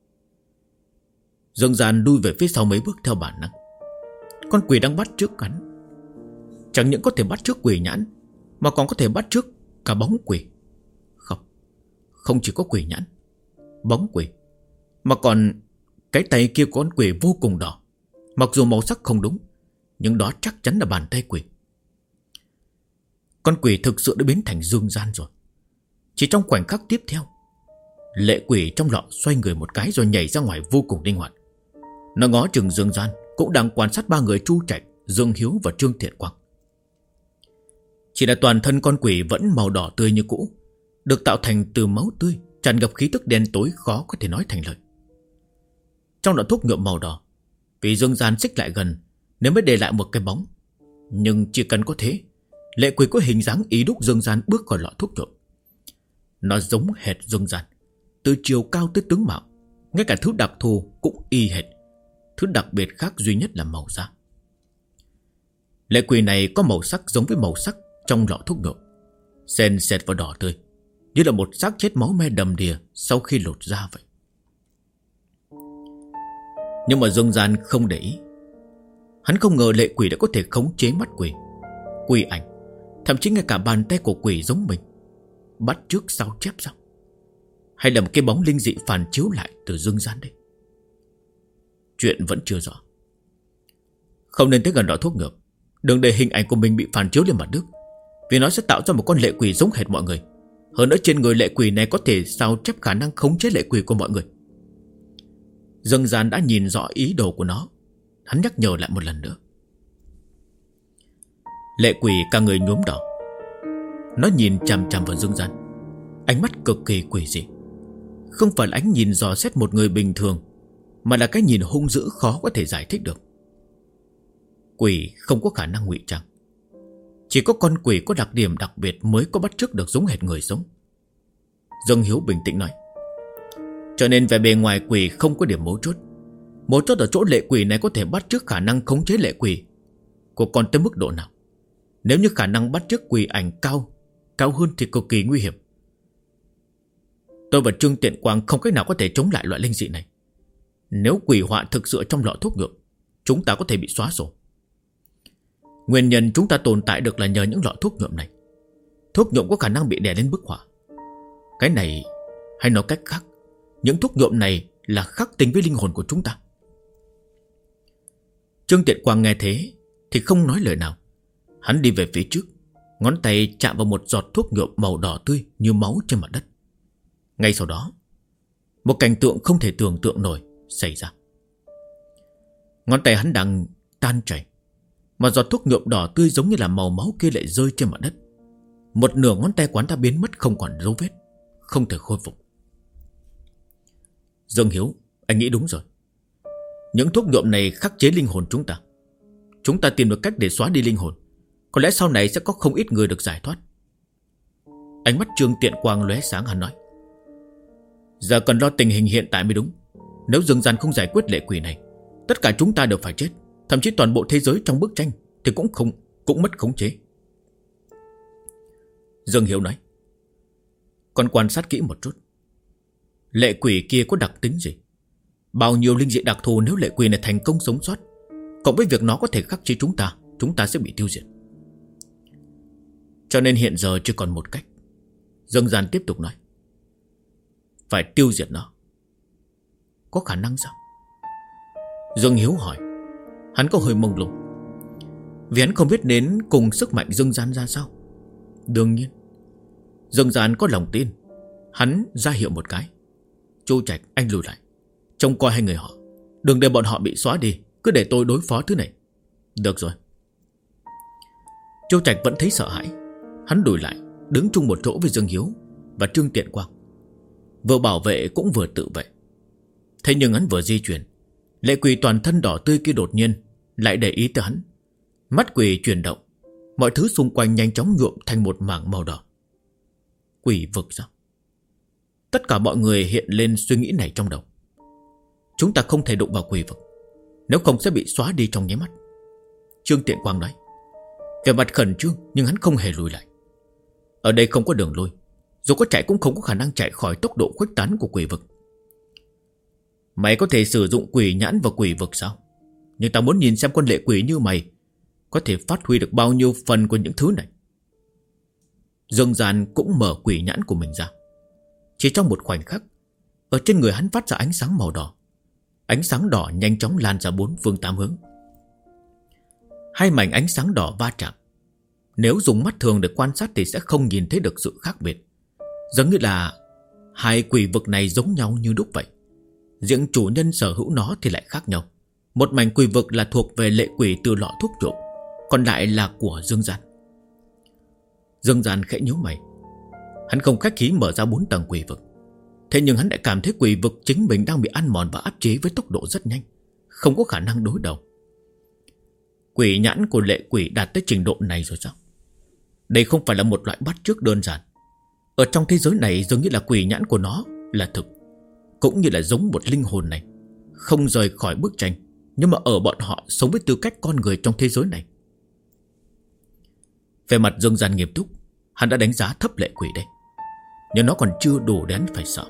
Dương Gian lui về phía sau mấy bước theo bản năng. Con quỷ đang bắt chước hắn. Chẳng những có thể bắt chước quỷ nhãn, mà còn có thể bắt chước cả bóng quỷ. Không chỉ có quỷ nhãn, bóng quỷ, mà còn cái tay kia của con quỷ vô cùng đỏ. Mặc dù màu sắc không đúng, nhưng đó chắc chắn là bàn tay quỷ. Con quỷ thực sự đã biến thành Dương Gian rồi. Chỉ trong khoảnh khắc tiếp theo, lệ quỷ trong lọ xoay người một cái rồi nhảy ra ngoài vô cùng linh hoạt. Nó ngó chừng Dương Gian cũng đang quan sát ba người Chu Trạch, Dương Hiếu và Trương Thiện Quang. Chỉ là toàn thân con quỷ vẫn màu đỏ tươi như cũ, được tạo thành từ máu tươi, tràn ngập khí tức đen tối khó có thể nói thành lời. Trong lọ thuốc nhuộm màu đỏ, vì Dương Gian xích lại gần nếu mới để lại một cái bóng. Nhưng chỉ cần có thế, lệ quỷ có hình dáng ý đúc Dương Gian bước khỏi lọ thuốc nhuộm. Nó giống hệt Dương Gian, từ chiều cao tới tướng mạo, ngay cả thứ đặc thù cũng y hệt. Thứ đặc biệt khác duy nhất là màu da. Lệ quỷ này có màu sắc giống với màu sắc trong lọ thuốc nhuộm, sền sệt và đỏ tươi, như là một xác chết máu me đầm đìa sau khi lột da vậy. Nhưng mà Dương Gian không để ý. Hắn không ngờ lệ quỷ đã có thể khống chế mắt quỷ, quỷ ảnh, thậm chí ngay cả bàn tay của quỷ giống mình. Bắt chước sao chép sao? Hay là một cái bóng linh dị phản chiếu lại từ Dương Gian đây? Chuyện vẫn chưa rõ. Không nên tới gần lọ thuốc nhuộm, đừng để hình ảnh của mình bị phản chiếu lên mặt nước, vì nó sẽ tạo ra một con lệ quỷ giống hệt mọi người. Hơn nữa trên người lệ quỷ này có thể sao chép khả năng khống chế lệ quỷ của mọi người. Dương Gian đã nhìn rõ ý đồ của nó. Hắn nhắc nhở lại một lần nữa. Lệ quỷ cả người nhuốm đỏ. Nó nhìn chằm chằm vào Dương Gian, ánh mắt cực kỳ quỷ dị. Không phải là ánh nhìn dò xét một người bình thường, mà là cái nhìn hung dữ khó có thể giải thích được. Quỷ không có khả năng ngụy trang. Chỉ có con quỷ có đặc điểm đặc biệt mới có bắt chước được giống hệt người sống. Dương Hiếu bình tĩnh nói. Cho nên về bề ngoài quỷ không có điểm mấu chốt. Mấu chốt ở chỗ lệ quỷ này có thể bắt chước khả năng khống chế lệ quỷ của con tới mức độ nào. Nếu như khả năng bắt chước quỷ ảnh cao hơn thì cực kỳ nguy hiểm. Tôi và Trương Tiện Quang không cách nào có thể chống lại loại linh dị này. Nếu quỷ họa thực sự trong lọ thuốc nhuộm, chúng ta có thể bị xóa sổ. Nguyên nhân chúng ta tồn tại được là nhờ những lọ thuốc nhuộm này. Thuốc nhuộm có khả năng bị đè lên bức họa. Cái này, hay nói cách khác, những thuốc nhuộm này là khắc tinh với linh hồn của chúng ta. Trương Tiện Quang nghe thế thì không nói lời nào. Hắn đi về phía trước, ngón tay chạm vào một giọt thuốc nhuộm màu đỏ tươi như máu trên mặt đất. Ngay sau đó, một cảnh tượng không thể tưởng tượng nổi xảy ra. Ngón tay hắn đang tan chảy, mà giọt thuốc nhuộm đỏ tươi giống như là màu máu kia lại rơi trên mặt đất. Một nửa ngón tay của hắn đã biến mất không còn dấu vết, không thể khôi phục. Dương Hiếu, anh nghĩ đúng rồi. Những thuốc nhuộm này khắc chế linh hồn chúng ta. Chúng ta tìm được cách để xóa đi linh hồn, có lẽ sau này sẽ có không ít người được giải thoát. Ánh mắt Trương Tiện Quang lóe sáng, hắn nói. Giờ cần lo tình hình hiện tại mới đúng. Nếu Dương Gian không giải quyết lệ quỷ này, tất cả chúng ta đều phải chết. Thậm chí toàn bộ thế giới trong bức tranh thì cũng mất khống chế. Dương Hiếu nói. Con quan sát kỹ một chút. Lệ quỷ kia có đặc tính gì? Bao nhiêu linh dị đặc thù nếu lệ quỷ này thành công sống sót, cộng với việc nó có thể khắc chế chúng ta sẽ bị tiêu diệt. Cho nên hiện giờ chỉ còn một cách. Dương Gian tiếp tục nói. Phải tiêu diệt nó. Có khả năng sao? Dương Hiếu hỏi. Hắn có hơi mông lung, vì hắn không biết nên cùng sức mạnh Dương Gian ra sao. Đương nhiên Dương Gian có lòng tin. Hắn ra hiệu một cái. Chu Trạch, anh lùi lại, trông coi hai người họ, đừng để bọn họ bị xóa đi. Cứ để tôi đối phó thứ này. Được rồi. Chu Trạch vẫn thấy sợ hãi. Hắn lùi lại, đứng chung một chỗ với Dương Hiếu và Trương Tiện Quang, vừa bảo vệ cũng vừa tự vệ. Thế nhưng hắn vừa di chuyển, lệ quỷ toàn thân đỏ tươi kia đột nhiên lại để ý tới hắn. Mắt quỷ chuyển động, mọi thứ xung quanh nhanh chóng nhuộm thành một mảng màu đỏ. Quỷ vực sao? Tất cả mọi người hiện lên suy nghĩ này trong đầu. Chúng ta không thể đụng vào quỷ vực, nếu không sẽ bị xóa đi trong nháy mắt. Trương Tiện Quang nói. Về mặt khẩn trương, nhưng hắn không hề lùi lại. Ở đây không có đường lui, dù có chạy cũng không có khả năng chạy khỏi tốc độ khuếch tán của quỷ vực. Mày có thể sử dụng quỷ nhãn vào quỷ vực sao? Nhưng ta muốn nhìn xem con lệ quỷ như mày có thể phát huy được bao nhiêu phần của những thứ này. Dương Gian cũng mở quỷ nhãn của mình ra. Chỉ trong một khoảnh khắc, ở trên người hắn phát ra ánh sáng màu đỏ. Ánh sáng đỏ nhanh chóng lan ra bốn phương tám hướng. Hai mảnh ánh sáng đỏ va chạm. Nếu dùng mắt thường để quan sát thì sẽ không nhìn thấy được sự khác biệt. Giống như là hai quỷ vực này giống nhau như đúc vậy. Riêng chủ nhân sở hữu nó thì lại khác nhau. Một mảnh quỷ vực là thuộc về lệ quỷ từ lọ thuốc trộm, còn lại là của Dương Gian. Dương Gian khẽ nhíu mày. Hắn không khách khí mở ra 4 tầng quỷ vực. Thế nhưng hắn lại cảm thấy quỷ vực chính mình đang bị ăn mòn và áp chế với tốc độ rất nhanh, không có khả năng đối đầu. Quỷ nhãn của lệ quỷ đạt tới trình độ này rồi sao? Đây không phải là một loại bắt chước đơn giản. Ở trong thế giới này dường như là quỷ nhãn của nó là thực, cũng như là giống một linh hồn này, không rời khỏi bức tranh, nhưng mà ở bọn họ sống với tư cách con người trong thế giới này. Về mặt Dương Gian nghiêm túc, hắn đã đánh giá thấp lệ quỷ đây, nhưng nó còn chưa đủ để hắn phải sợ.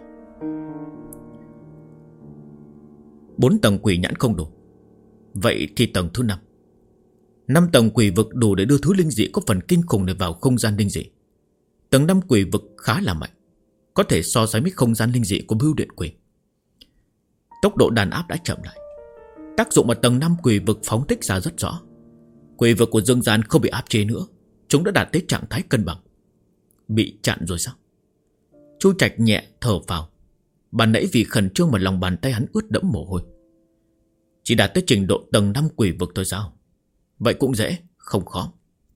4 tầng quỷ nhãn không đủ, vậy thì tầng thứ 5. 5 tầng quỷ vực đủ để đưa thứ linh dị có phần kinh khủng này vào không gian linh dị. Tầng 5 quỷ vực khá là mạnh, có thể so sánh với không gian linh dị của bưu điện quỷ. Tốc độ đàn áp đã chậm lại. Tác dụng ở tầng 5 quỷ vực phóng thích ra rất rõ. Quỷ vực của Dương Gian không bị áp chế nữa, chúng đã đạt tới trạng thái cân bằng. Bị chặn rồi sao? Chu Trạch nhẹ thở phào. Ban nãy vì khẩn trương mà lòng bàn tay hắn ướt đẫm mồ hôi. Chỉ đạt tới trình độ tầng 5 quỷ vực thôi sao? Vậy cũng dễ, không khó.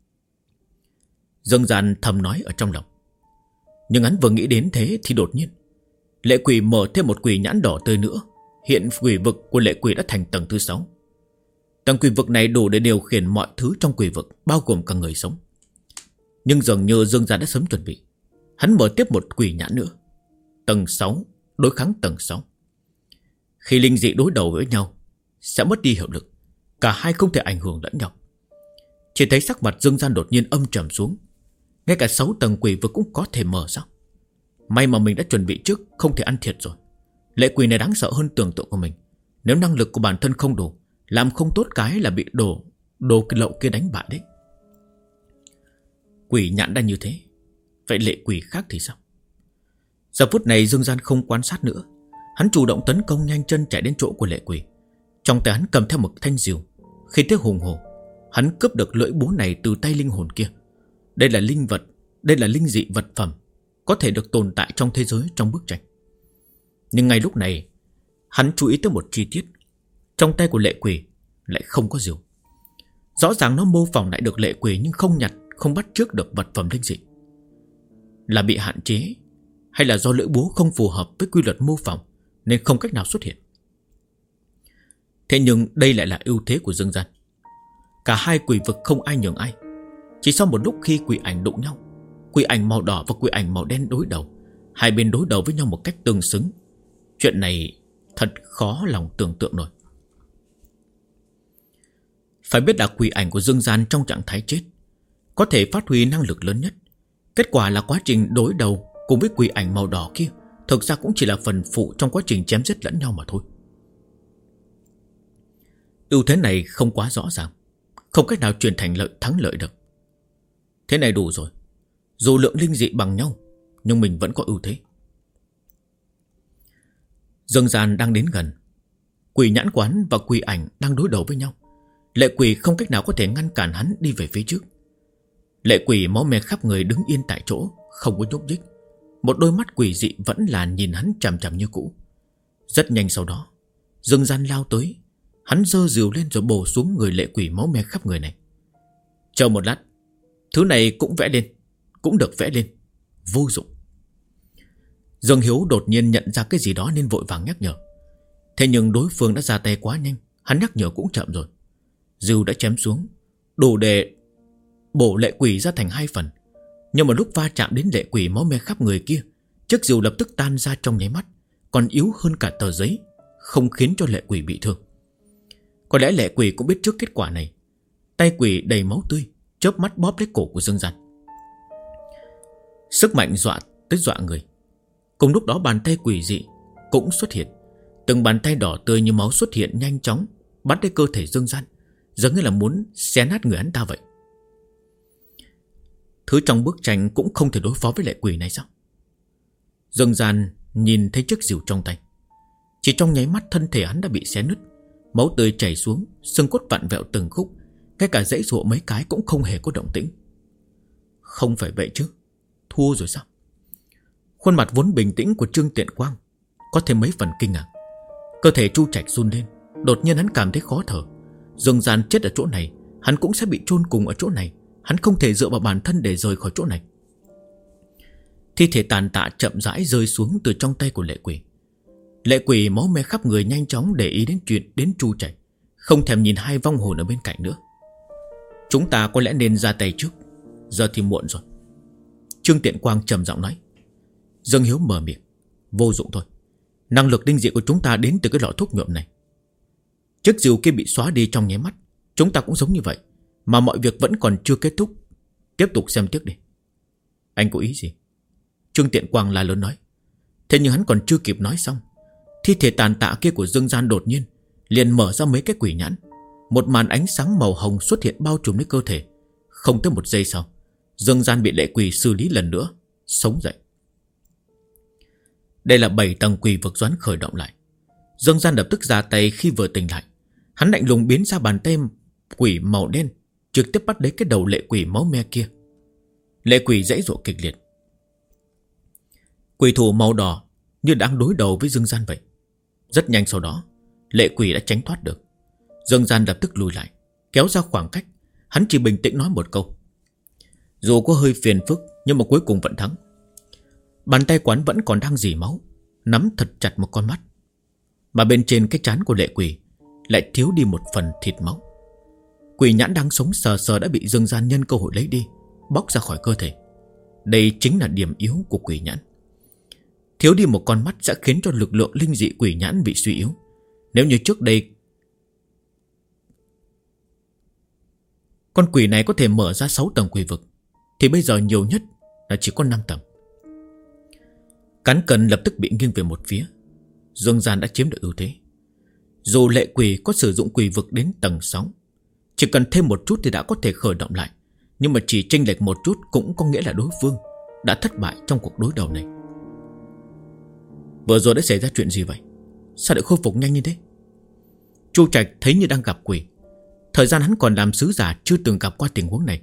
Dương Gian thầm nói ở trong lòng. Nhưng hắn vừa nghĩ đến thế thì đột nhiên lệ quỷ mở thêm một quỷ nhãn đỏ tươi nữa. Hiện quỷ vực của lệ quỷ đã thành tầng thứ 6. Tầng quỷ vực này đủ để điều khiển mọi thứ trong quỷ vực, bao gồm cả người sống. Nhưng dường như Dương Gian đã sớm chuẩn bị. Hắn mở tiếp một quỷ nhãn nữa. Tầng 6 đối kháng tầng 6. Khi linh dị đối đầu với nhau sẽ mất đi hiệu lực, cả hai không thể ảnh hưởng lẫn nhau. Chỉ thấy sắc mặt Dương Gian đột nhiên âm trầm xuống. Ngay cả 6 tầng quỷ vực cũng có thể mở sao? May mà mình đã chuẩn bị trước, không thể ăn thiệt rồi. Lệ quỷ này đáng sợ hơn tưởng tượng của mình. Nếu năng lực của bản thân không đủ, làm không tốt cái là bị đồ cái lậu kia đánh bại đấy. Quỷ nhãn đã như thế, vậy lệ quỷ khác thì sao? Giờ phút này Dương Gian không quan sát nữa. Hắn chủ động tấn công, nhanh chân chạy đến chỗ của lệ quỷ. Trong tay hắn cầm theo một thanh diều. Khi thế hùng hồ, hắn cướp được lưỡi búa này từ tay linh hồn kia. Đây là linh vật, đây là linh dị vật phẩm, có thể được tồn tại trong thế giới trong bức tranh. Nhưng ngay lúc này, hắn chú ý tới một chi tiết. Trong tay của lệ quỷ lại không có diều. Rõ ràng nó mô phỏng lại được lệ quỷ, nhưng không nhặt, không bắt chước được vật phẩm linh dị. Là bị hạn chế, hay là do lưỡi búa không phù hợp với quy luật mô phỏng nên không cách nào xuất hiện? Thế nhưng đây lại là ưu thế của Dương Gian. Cả hai quỷ vực không ai nhường ai. Chỉ sau một lúc khi quỷ ảnh đụng nhau, quỷ ảnh màu đỏ và quỷ ảnh màu đen đối đầu, hai bên đối đầu với nhau một cách tương xứng. Chuyện này thật khó lòng tưởng tượng nổi. Phải biết là quỷ ảnh của Dương Gian trong trạng thái chết có thể phát huy năng lực lớn nhất. Kết quả là quá trình đối đầu cùng với quỷ ảnh màu đỏ kia thực ra cũng chỉ là phần phụ trong quá trình chém giết lẫn nhau mà thôi. Ưu thế này không quá rõ ràng, không cách nào truyền thành thắng lợi được. Thế này đủ rồi. Dù lượng linh dị bằng nhau, nhưng mình vẫn có ưu thế. Dương Gian đang đến gần. Quỷ nhãn quán và quỷ ảnh đang đối đầu với nhau. Lệ quỷ không cách nào có thể ngăn cản hắn đi về phía trước. Lệ quỷ máu me khắp người đứng yên tại chỗ, không có nhúc nhích. Một đôi mắt quỷ dị vẫn là nhìn hắn chằm chằm như cũ. Rất nhanh sau đó, Dương Gian lao tới. Hắn giơ diều lên rồi bổ xuống người lệ quỷ máu me khắp người này. Chờ một lát, thứ này cũng vẽ lên, cũng được vẽ lên. Vô dụng. Dương Hiếu đột nhiên nhận ra cái gì đó nên vội vàng nhắc nhở. Thế nhưng đối phương đã ra tay quá nhanh, hắn nhắc nhở cũng chậm rồi. Diều đã chém xuống, đủ để bổ lệ quỷ ra thành hai phần. Nhưng mà lúc va chạm đến lệ quỷ máu me khắp người kia, chiếc diều lập tức tan ra trong nháy mắt, còn yếu hơn cả tờ giấy, không khiến cho lệ quỷ bị thương. Có lẽ lệ quỷ cũng biết trước kết quả này. Tay quỷ đầy máu tươi, chớp mắt bóp lấy cổ của Dương Gian. Sức mạnh dọa tới dọa người. Cùng lúc đó bàn tay quỷ dị cũng xuất hiện. Từng bàn tay đỏ tươi như máu xuất hiện nhanh chóng, bắt lấy cơ thể Dương Gian, giống như là muốn xé nát người hắn ta vậy. Thứ trong bức tranh cũng không thể đối phó với lệ quỷ này sao? Dương Gian nhìn thấy chiếc diều trong tay. Chỉ trong nháy mắt thân thể hắn đã bị xé nứt, máu tươi chảy xuống, xương cốt vặn vẹo từng khúc, ngay cả giãy giụa mấy cái cũng không hề có động tĩnh. Không phải vậy chứ, thua rồi sao? Khuôn mặt vốn bình tĩnh của Trương Tiện Quang có thêm mấy phần kinh ngạc. Cơ thể Chu Trạch run lên. Đột nhiên hắn cảm thấy khó thở. Dương Gian chết ở chỗ này, hắn cũng sẽ bị chôn cùng ở chỗ này. Hắn không thể dựa vào bản thân để rời khỏi chỗ này. Thi thể tàn tạ chậm rãi rơi xuống từ trong tay của lệ quỷ. Lệ quỷ máu me khắp người nhanh chóng để ý đến chuyện đến Chu Trạch, không thèm nhìn hai vong hồn ở bên cạnh nữa. Chúng ta có lẽ nên ra tay trước, giờ thì muộn rồi. Trương Tiện Quang trầm giọng nói. Dương Hiếu mở miệng. Vô dụng thôi. Năng lực linh dị của chúng ta đến từ cái lọ thuốc nhuộm này. Chiếc rìu kia bị xóa đi trong nháy mắt. Chúng ta cũng giống như vậy. Mà mọi việc vẫn còn chưa kết thúc. Tiếp tục xem tiếp đi. Anh có ý gì? Trương Tiện Quang la lớn nói. Thế nhưng hắn còn chưa kịp nói xong, thi thể tàn tạ kia của Dương Gian đột nhiên liền mở ra mấy cái quỷ nhãn. Một màn ánh sáng màu hồng xuất hiện bao trùm lấy cơ thể. Không tới một giây sau, Dương Gian bị lệ quỷ xử lý lần nữa, sống dậy. Đây là 7 tầng quỷ vực doãn khởi động lại. Dương Gian lập tức ra tay. Khi vừa tỉnh lại, hắn lạnh lùng biến ra bàn tay quỷ màu đen, trực tiếp bắt lấy cái đầu lệ quỷ máu me kia. Lệ quỷ giãy giụa kịch liệt. Quỷ thủ màu đỏ như đang đối đầu với Dương Gian vậy. Rất nhanh sau đó, lệ quỷ đã tránh thoát được. Dương Gian lập tức lùi lại, kéo ra khoảng cách. Hắn chỉ bình tĩnh nói một câu. Dù có hơi phiền phức, nhưng mà cuối cùng vẫn thắng. Bàn tay quán vẫn còn đang rỉ máu, nắm thật chặt một con mắt. Mà bên trên cái trán của lệ quỷ lại thiếu đi một phần thịt máu. Quỷ nhãn đang sống sờ sờ đã bị Dương Gian nhân cơ hội lấy đi, bóc ra khỏi cơ thể. Đây chính là điểm yếu của quỷ nhãn. Thiếu đi một con mắt sẽ khiến cho lực lượng linh dị quỷ nhãn bị suy yếu. Nếu như trước đây con quỷ này có thể mở ra 6 tầng quỷ vực, thì bây giờ nhiều nhất là chỉ có 5 tầng. Cán cân lập tức bị nghiêng về một phía. Dương Gian đã chiếm được ưu thế. Dù lệ quỷ có sử dụng quỷ vực đến tầng 6, chỉ cần thêm một chút thì đã có thể khởi động lại. Nhưng mà chỉ chênh lệch một chút cũng có nghĩa là đối phương đã thất bại trong cuộc đối đầu này. Vừa rồi đã xảy ra chuyện gì vậy? Sao lại khôi phục nhanh như thế? Chu Trạch thấy như đang gặp quỷ. Thời gian hắn còn làm sứ giả chưa từng gặp qua tình huống này.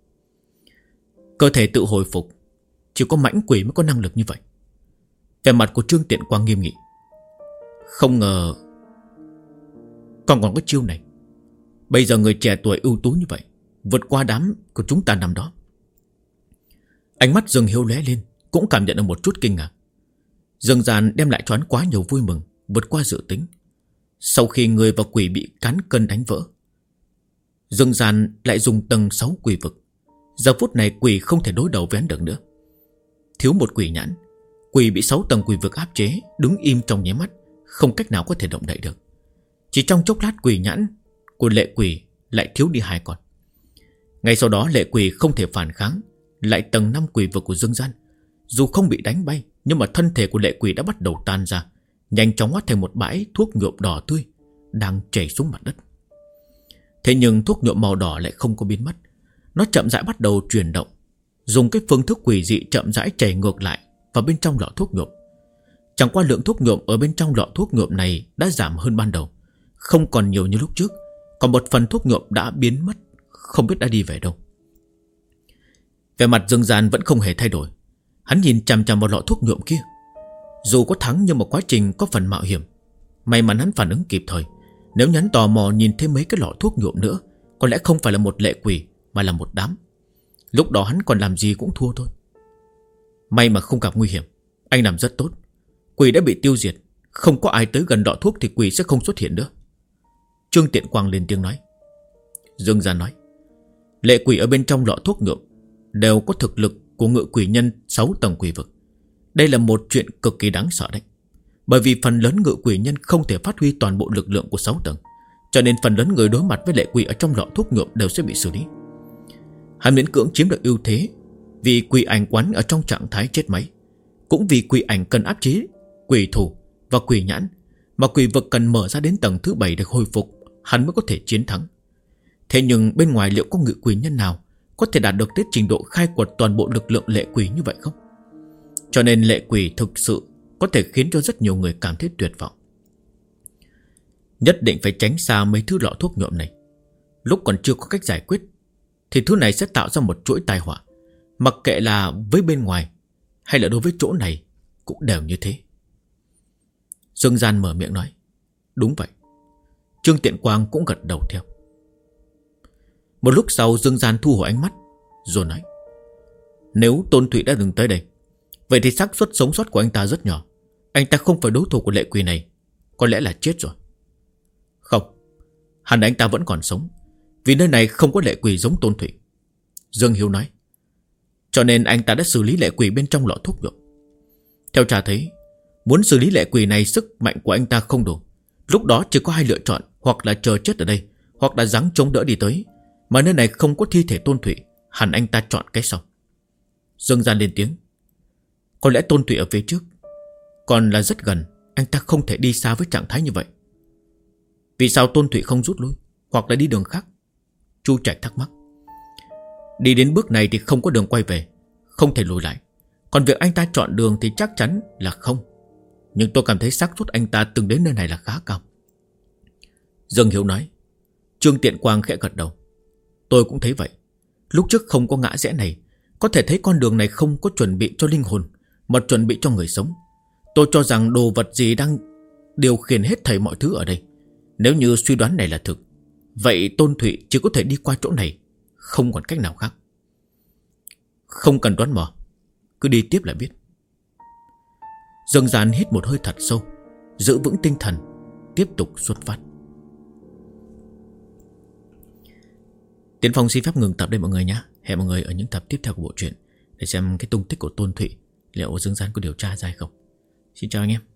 Cơ thể tự hồi phục, chỉ có mãnh quỷ mới có năng lực như vậy. Vẻ mặt của Trương Tiện Quang nghiêm nghị. Không ngờ còn có chiêu này. Bây giờ người trẻ tuổi ưu tú như vậy, vượt qua đám của chúng ta năm đó. Ánh mắt Dương Hiếu lóe lên, cũng cảm nhận được một chút kinh ngạc. Dương Gian đem lại cho hắn quá nhiều vui mừng, vượt qua dự tính. Sau khi người và quỷ bị cán cân đánh vỡ, Dương Gian lại dùng tầng 6 quỷ vực. Giờ phút này quỷ không thể đối đầu với hắn được nữa. Thiếu một quỷ nhãn, quỷ bị 6 tầng quỷ vực áp chế, đứng im trong nháy mắt, không cách nào có thể động đậy được. Chỉ trong chốc lát quỷ nhãn của lệ quỷ lại thiếu đi 2 con. Ngay sau đó lệ quỷ không thể phản kháng, lại tầng 5 quỷ vực của Dương Gian. Dù không bị đánh bay, nhưng mà thân thể của lệ quỷ đã bắt đầu tan ra, nhanh chóng hóa thành một bãi thuốc nhuộm đỏ tươi đang chảy xuống mặt đất. Thế nhưng thuốc nhuộm màu đỏ lại không có biến mất. Nó chậm rãi bắt đầu chuyển động, dùng cái phương thức quỷ dị chậm rãi chảy ngược lại vào bên trong lọ thuốc nhuộm. Chẳng qua lượng thuốc nhuộm ở bên trong lọ thuốc nhuộm này đã giảm hơn ban đầu, không còn nhiều như lúc trước. Còn một phần thuốc nhuộm đã biến mất, không biết đã đi về đâu. Vẻ mặt Dương Gian vẫn không hề thay đổi. Hắn nhìn chằm chằm vào lọ thuốc nhuộm kia. Dù có thắng nhưng mà quá trình có phần mạo hiểm. May mắn hắn phản ứng kịp thời. Nếu hắn tò mò nhìn thêm mấy cái lọ thuốc nhuộm nữa, có lẽ không phải là một lệ quỷ, mà là một đám. Lúc đó hắn còn làm gì cũng thua thôi. May mà không gặp nguy hiểm. Anh làm rất tốt. Quỷ đã bị tiêu diệt. Không có ai tới gần lọ thuốc thì quỷ sẽ không xuất hiện nữa. Trương Tiện Quang lên tiếng nói. Dương Gian nói, lệ quỷ ở bên trong lọ thuốc nhuộm đều có thực lực của ngự quỷ nhân 6 tầng quỷ vực. Đây là một chuyện cực kỳ đáng sợ đấy. Bởi vì phần lớn ngự quỷ nhân không thể phát huy toàn bộ lực lượng của 6 tầng, cho nên phần lớn người đối mặt với lệ quỷ ở trong lọ thuốc nhuộm đều sẽ bị xử lý. Hắn miễn cưỡng chiếm được ưu thế vì quỷ ảnh quán ở trong trạng thái chết máy, cũng vì quỷ ảnh cần áp chế quỷ thủ và quỷ nhãn, mà quỷ vực cần mở ra đến tầng thứ 7 để hồi phục, hắn mới có thể chiến thắng. Thế nhưng bên ngoài liệu có ngự quỷ nhân nào có thể đạt được tới trình độ khai quật toàn bộ lực lượng lệ quỷ như vậy không? Cho nên lệ quỷ thực sự có thể khiến cho rất nhiều người cảm thấy tuyệt vọng. Nhất định phải tránh xa mấy thứ lọ thuốc nhuộm này. Lúc còn chưa có cách giải quyết thì thứ này sẽ tạo ra một chuỗi tai họa. Mặc kệ là với bên ngoài hay là đối với chỗ này cũng đều như thế. Dương Gian mở miệng nói, đúng vậy. Trương Tiện Quang cũng gật đầu theo. Một lúc sau Dương Gian thu hồi ánh mắt rồi nói, nếu Tôn Thụy đã từng tới đây, vậy thì xác suất sống sót của anh ta rất nhỏ. Anh ta không phải đối thủ của lệ quỷ này, có lẽ là chết rồi. Không, hẳn anh ta vẫn còn sống, vì nơi này không có lệ quỷ giống Tôn Thụy. Dương Hiếu nói, cho nên anh ta đã xử lý lệ quỷ bên trong lọ thuốc nhuộm. Theo cha thấy, muốn xử lý lệ quỷ này sức mạnh của anh ta không đủ. Lúc đó chỉ có hai lựa chọn, hoặc là chờ chết ở đây, hoặc là giáng chống đỡ đi tới. Mà nơi này không có thi thể Tôn Thụy, hẳn anh ta chọn cái sau. Dương Gian lên tiếng. Có lẽ Tôn Thụy ở phía trước, còn là rất gần, anh ta không thể đi xa với trạng thái như vậy. Vì sao Tôn Thụy không rút lui, hoặc là đi đường khác? Chu Trạch thắc mắc. Đi đến bước này thì không có đường quay về, không thể lùi lại. Còn việc anh ta chọn đường thì chắc chắn là không. Nhưng tôi cảm thấy xác suất anh ta từng đến nơi này là khá cao. Dương Hiếu nói. Trương Tiện Quang khẽ gật đầu. Tôi cũng thấy vậy. Lúc trước không có ngã rẽ này, có thể thấy con đường này không có chuẩn bị cho linh hồn, mà chuẩn bị cho người sống. Tôi cho rằng đồ vật gì đang điều khiển hết thảy mọi thứ ở đây. Nếu như suy đoán này là thực, vậy Tôn Thụy chỉ có thể đi qua chỗ này, không còn cách nào khác. Không cần đoán mò, cứ đi tiếp là biết. Dương Gian hít một hơi thật sâu, giữ vững tinh thần, tiếp tục xuất phát. Tiến Phong xin phép ngừng tập đây mọi người nhé. Hẹn mọi người ở những tập tiếp theo của bộ truyện để xem cái tung tích của Tôn Thụy liệu Dương Gian có điều tra ra hay không. Xin chào anh em.